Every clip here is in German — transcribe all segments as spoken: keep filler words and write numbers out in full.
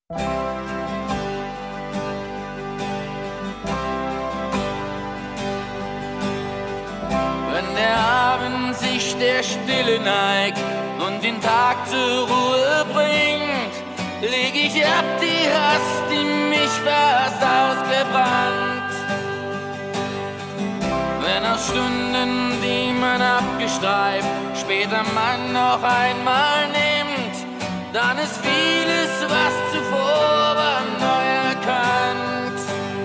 Wenn der Abend sich der Stille neigt und den Tag zur Ruhe bringt, leg ich ab die Hast, die mich fast ausgebrannt. Wenn aus Stunden, die man abgestreift, später man noch einmal nimmt, dann ist vieles, was zuvor war, neu erkannt.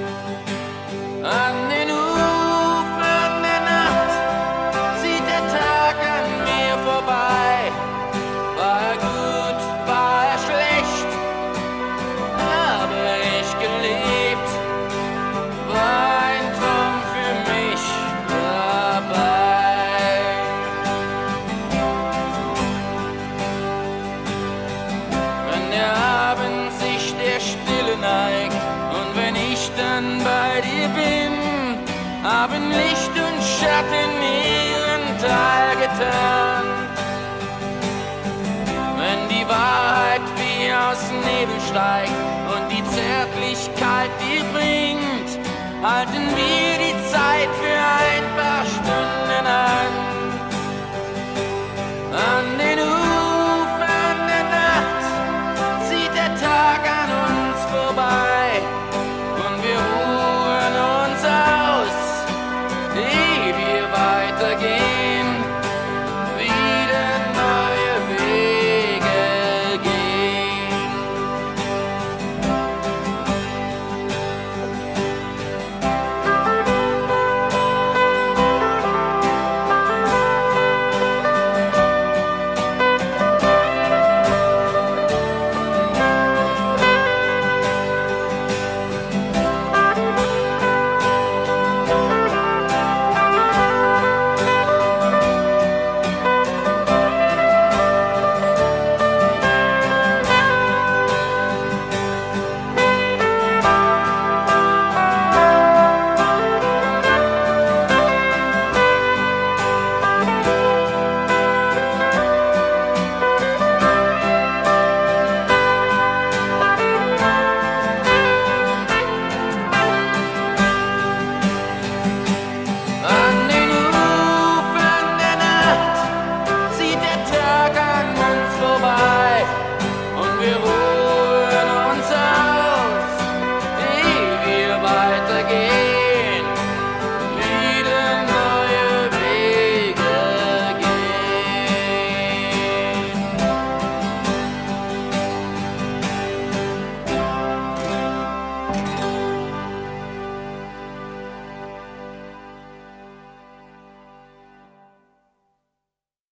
An den Ufern der Nacht zieht der Tag an mir vorbei. War er gut, war er schlecht, habe ich gelebt, war ein Traum für mich dabei. Wenn der Abend sich der Stille neigt und wenn ich dann bei dir bin, haben Licht und Schatten ihren Teil getan. Wenn die Wahrheit wie aus Nebel steigt und die Zärtlichkeit dir bringt, halten wir die Zeit für ein paar Stunden an. An den